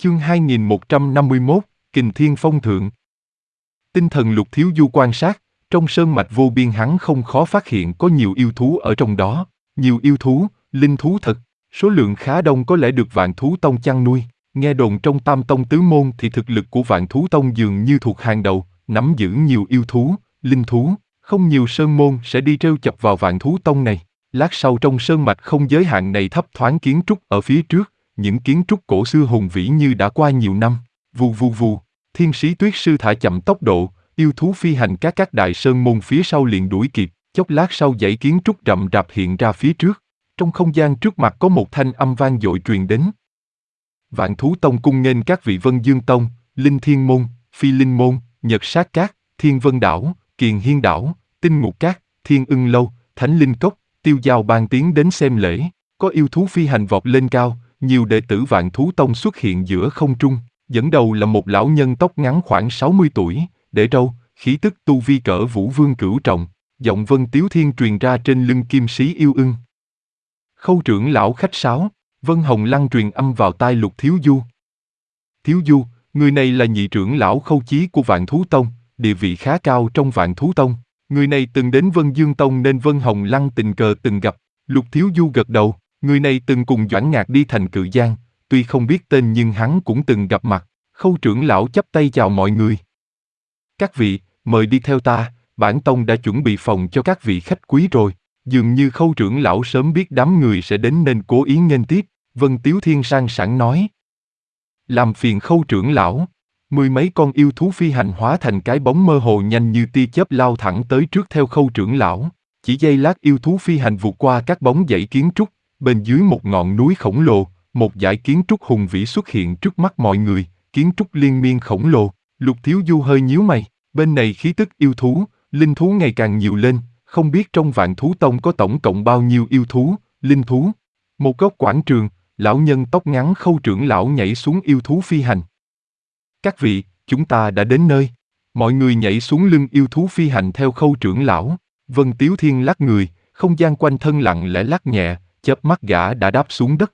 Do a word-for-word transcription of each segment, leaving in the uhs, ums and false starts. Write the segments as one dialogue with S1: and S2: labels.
S1: Chương hai nghìn một trăm năm mươi mốt, Kình Thiên Phong Thượng. Tinh thần Lục Thiếu Du quan sát, trong sơn mạch vô biên hắn không khó phát hiện có nhiều yêu thú ở trong đó, nhiều yêu thú, linh thú thật, số lượng khá đông có lẽ được Vạn Thú Tông chăn nuôi. Nghe đồn trong Tam Tông Tứ Môn thì thực lực của Vạn Thú Tông dường như thuộc hàng đầu, nắm giữ nhiều yêu thú, linh thú, không nhiều sơn môn sẽ đi trêu chọc vào Vạn Thú Tông này. Lát sau trong sơn mạch không giới hạn này thấp thoáng kiến trúc ở phía trước, những kiến trúc cổ xưa hùng vĩ như đã qua nhiều năm. Vù vù vù, Thiên Sĩ Tuyết Sư thả chậm tốc độ, yêu thú phi hành các các đại sơn môn phía sau liền đuổi kịp. Chốc lát sau dãy kiến trúc rậm rạp hiện ra phía trước. Trong không gian trước mặt có một thanh âm vang dội truyền đến. Vạn Thú Tông cung nghênh các vị Vân Dương Tông, Linh Thiên Môn, Phi Linh Môn, Nhật Sát Cát, Thiên Vân Đảo, Kiền Hiên Đảo, Tinh Ngục Cát, Thiên Ưng Lâu, Thánh Linh Cốc, Tiêu Giao Bang tiến đến xem lễ. Có yêu thú phi hành vọt lên cao, nhiều đệ tử Vạn Thú Tông xuất hiện giữa không trung. Dẫn đầu là một lão nhân tóc ngắn khoảng sáu mươi tuổi, để râu, khí tức tu vi cỡ Vũ Vương cửu trọng. Giọng Vân Tiếu Thiên truyền ra trên lưng Kim Sĩ Yêu Ưng. Khâu trưởng lão khách sáo, Vân Hồng Lăng truyền âm vào tai Lục Thiếu Du. Thiếu Du, người này là nhị trưởng lão Khâu Chí của Vạn Thú Tông, địa vị khá cao trong Vạn Thú Tông. Người này từng đến Vân Dương Tông nên Vân Hồng Lăng tình cờ từng gặp. Lục Thiếu Du gật đầu, người này từng cùng Doãn Ngạc đi thành Cự Giang, tuy không biết tên nhưng hắn cũng từng gặp mặt. Khâu trưởng lão chắp tay chào mọi người. Các vị, mời đi theo ta, bản tông đã chuẩn bị phòng cho các vị khách quý rồi. Dường như Khâu trưởng lão sớm biết đám người sẽ đến nên cố ý nghênh tiếp, Vân Tiếu Thiên sang sảng nói. Làm phiền Khâu trưởng lão. Mười mấy con yêu thú phi hành hóa thành cái bóng mơ hồ nhanh như tia chớp lao thẳng tới trước theo Khâu trưởng lão. Chỉ giây lát yêu thú phi hành vụt qua các bóng dãy kiến trúc, bên dưới một ngọn núi khổng lồ, một dải kiến trúc hùng vĩ xuất hiện trước mắt mọi người, kiến trúc liên miên khổng lồ. Lục Thiếu Du hơi nhíu mày, bên này khí tức yêu thú, linh thú ngày càng nhiều lên, không biết trong Vạn Thú Tông có tổng cộng bao nhiêu yêu thú, linh thú. Một góc quảng trường, lão nhân tóc ngắn Khâu trưởng lão nhảy xuống yêu thú phi hành. Các vị, chúng ta đã đến nơi. Mọi người nhảy xuống lưng yêu thú phi hành theo Khâu trưởng lão. Vân Tiếu Thiên lắc người, không gian quanh thân lặng lẽ lắc nhẹ, chớp mắt gã đã đáp xuống đất.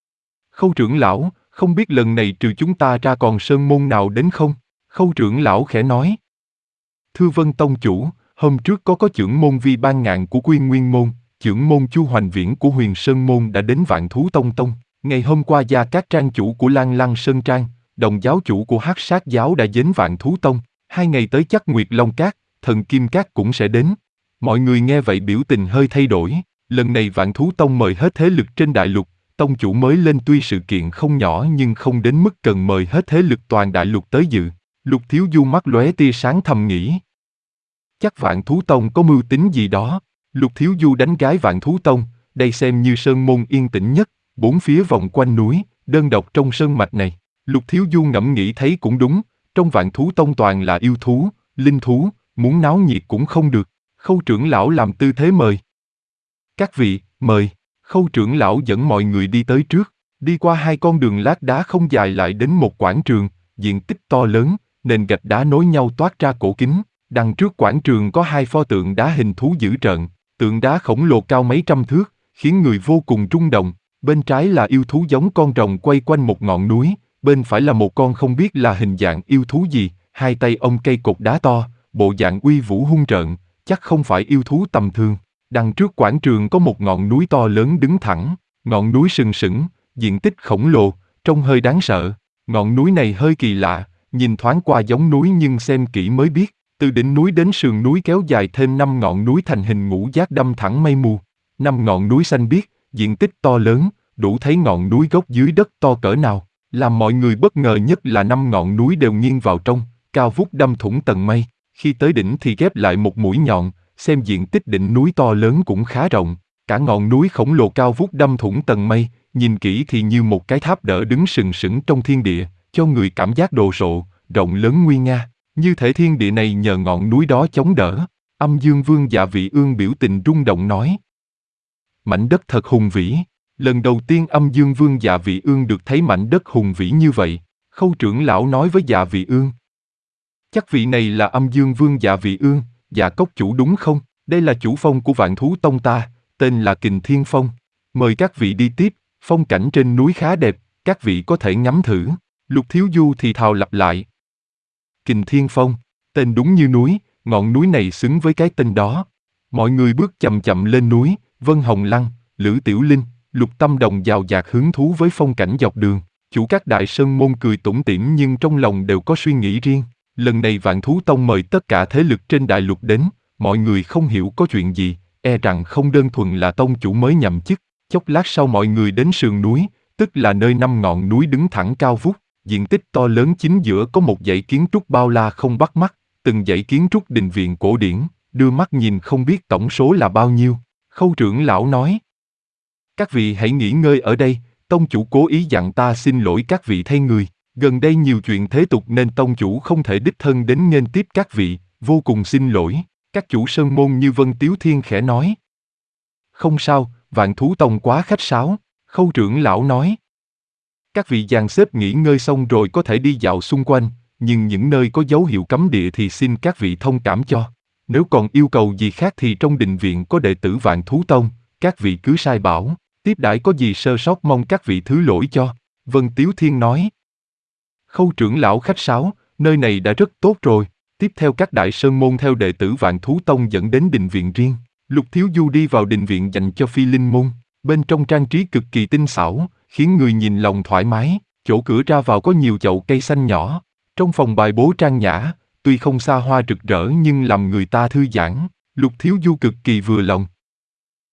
S1: Khâu trưởng lão, không biết lần này trừ chúng ta ra còn sơn môn nào đến không? Khâu trưởng lão khẽ nói. Thưa Vân Tông chủ, hôm trước có có trưởng môn Vi Ban Ngạn của Quyên Nguyên Môn, trưởng môn Chu Hoành Viễn của Huyền Sơn Môn đã đến Vạn Thú Tông Tông. Ngày hôm qua Gia Cát Trang chủ của Lan Lăng Sơn Trang, Đồng giáo chủ của Hắc Sát giáo đã đến Vạn Thú Tông. Hai ngày tới chắc Nguyệt Long Cát, Thần Kim Cát cũng sẽ đến. Mọi người nghe vậy biểu tình hơi thay đổi. Lần này Vạn Thú Tông mời hết thế lực trên đại lục. Tông chủ mới lên tuy sự kiện không nhỏ nhưng không đến mức cần mời hết thế lực toàn đại lục tới dự. Lục Thiếu Du mắt lóe tia sáng thầm nghĩ. Chắc Vạn Thú Tông có mưu tính gì đó. Lục Thiếu Du đánh gái Vạn Thú Tông, đây xem như sơn môn yên tĩnh nhất, bốn phía vòng quanh núi, đơn độc trong sơn mạch này. Lục Thiếu Du ngẫm nghĩ thấy cũng đúng, trong Vạn Thú Tông toàn là yêu thú, linh thú, muốn náo nhiệt cũng không được. Khâu trưởng lão làm tư thế mời. Các vị, mời. Khâu trưởng lão dẫn mọi người đi tới trước, đi qua hai con đường lát đá không dài lại đến một quảng trường, diện tích to lớn, nền gạch đá nối nhau toát ra cổ kính. Đằng trước quảng trường có hai pho tượng đá hình thú dữ trợn, tượng đá khổng lồ cao mấy trăm thước, khiến người vô cùng rung động. Bên trái là yêu thú giống con rồng quay quanh một ngọn núi, bên phải là một con không biết là hình dạng yêu thú gì, hai tay ôm cây cột đá to, bộ dạng uy vũ hung trợn, chắc không phải yêu thú tầm thường. Đằng trước quảng trường có một ngọn núi to lớn đứng thẳng, ngọn núi sừng sững, diện tích khổng lồ, trông hơi đáng sợ. Ngọn núi này hơi kỳ lạ, nhìn thoáng qua giống núi nhưng xem kỹ mới biết, từ đỉnh núi đến sườn núi kéo dài thêm năm ngọn núi thành hình ngũ giác đâm thẳng mây mù. Năm ngọn núi xanh biếc, diện tích to lớn, đủ thấy ngọn núi gốc dưới đất to cỡ nào. Làm mọi người bất ngờ nhất là năm ngọn núi đều nghiêng vào trong, cao vút đâm thủng tầng mây. Khi tới đỉnh thì ghép lại một mũi nhọn, xem diện tích đỉnh núi to lớn cũng khá rộng. Cả ngọn núi khổng lồ cao vút đâm thủng tầng mây, nhìn kỹ thì như một cái tháp đỡ đứng sừng sững trong thiên địa, cho người cảm giác đồ sộ, rộng lớn nguy nga. Như thể thiên địa này nhờ ngọn núi đó chống đỡ. Âm Dương Vương Dạ Vị Ương biểu tình rung động nói. Mảnh đất thật hùng vĩ. Lần đầu tiên Âm Dương Vương Dạ Vị Ương được thấy mảnh đất hùng vĩ như vậy. Khâu trưởng lão nói với Dạ Vị Ương. Chắc vị này là Âm Dương Vương Dạ Vị Ương, Dạ cốc chủ đúng không? Đây là chủ phong của Vạn Thú Tông ta, tên là Kình Thiên Phong. Mời các vị đi tiếp, phong cảnh trên núi khá đẹp, các vị có thể ngắm thử. Lục Thiếu Du thì thào lặp lại. Kình Thiên Phong, tên đúng như núi, ngọn núi này xứng với cái tên đó. Mọi người bước chậm chậm lên núi, Vân Hồng Lăng, Lữ Tiểu Linh, Lục Tâm Đồng dào dạt hứng thú với phong cảnh dọc đường. Chủ các đại sơn môn cười tủm tỉm nhưng trong lòng đều có suy nghĩ riêng. Lần này Vạn Thú Tông mời tất cả thế lực trên đại lục đến, mọi người không hiểu có chuyện gì, e rằng không đơn thuần là tông chủ mới nhậm chức. Chốc lát sau mọi người đến sườn núi, tức là nơi năm ngọn núi đứng thẳng cao vút, diện tích to lớn chính giữa có một dãy kiến trúc bao la không bắt mắt, từng dãy kiến trúc đình viện cổ điển, đưa mắt nhìn không biết tổng số là bao nhiêu. Khâu trưởng lão nói: các vị hãy nghỉ ngơi ở đây, tông chủ cố ý dặn ta xin lỗi các vị thay người. Gần đây nhiều chuyện thế tục nên tông chủ không thể đích thân đến nghênh tiếp các vị, vô cùng xin lỗi. Các chủ sơn môn như Vân Tiếu Thiên khẽ nói. Không sao, Vạn Thú Tông quá khách sáo, Khâu trưởng lão nói. Các vị dàn xếp nghỉ ngơi xong rồi có thể đi dạo xung quanh, nhưng những nơi có dấu hiệu cấm địa thì xin các vị thông cảm cho. Nếu còn yêu cầu gì khác thì trong đình viện có đệ tử Vạn Thú Tông, các vị cứ sai bảo, tiếp đãi có gì sơ sót mong các vị thứ lỗi cho. Vân Tiếu Thiên nói. Khâu trưởng lão khách sáo, nơi này đã rất tốt rồi. Tiếp theo các đại sơn môn theo đệ tử Vạn Thú Tông dẫn đến đình viện riêng. Lục Thiếu Du đi vào đình viện dành cho phi linh môn. Bên trong trang trí cực kỳ tinh xảo, khiến người nhìn lòng thoải mái. Chỗ cửa ra vào có nhiều chậu cây xanh nhỏ. Trong phòng bài bố trang nhã, tuy không xa hoa rực rỡ nhưng làm người ta thư giãn. Lục Thiếu Du cực kỳ vừa lòng.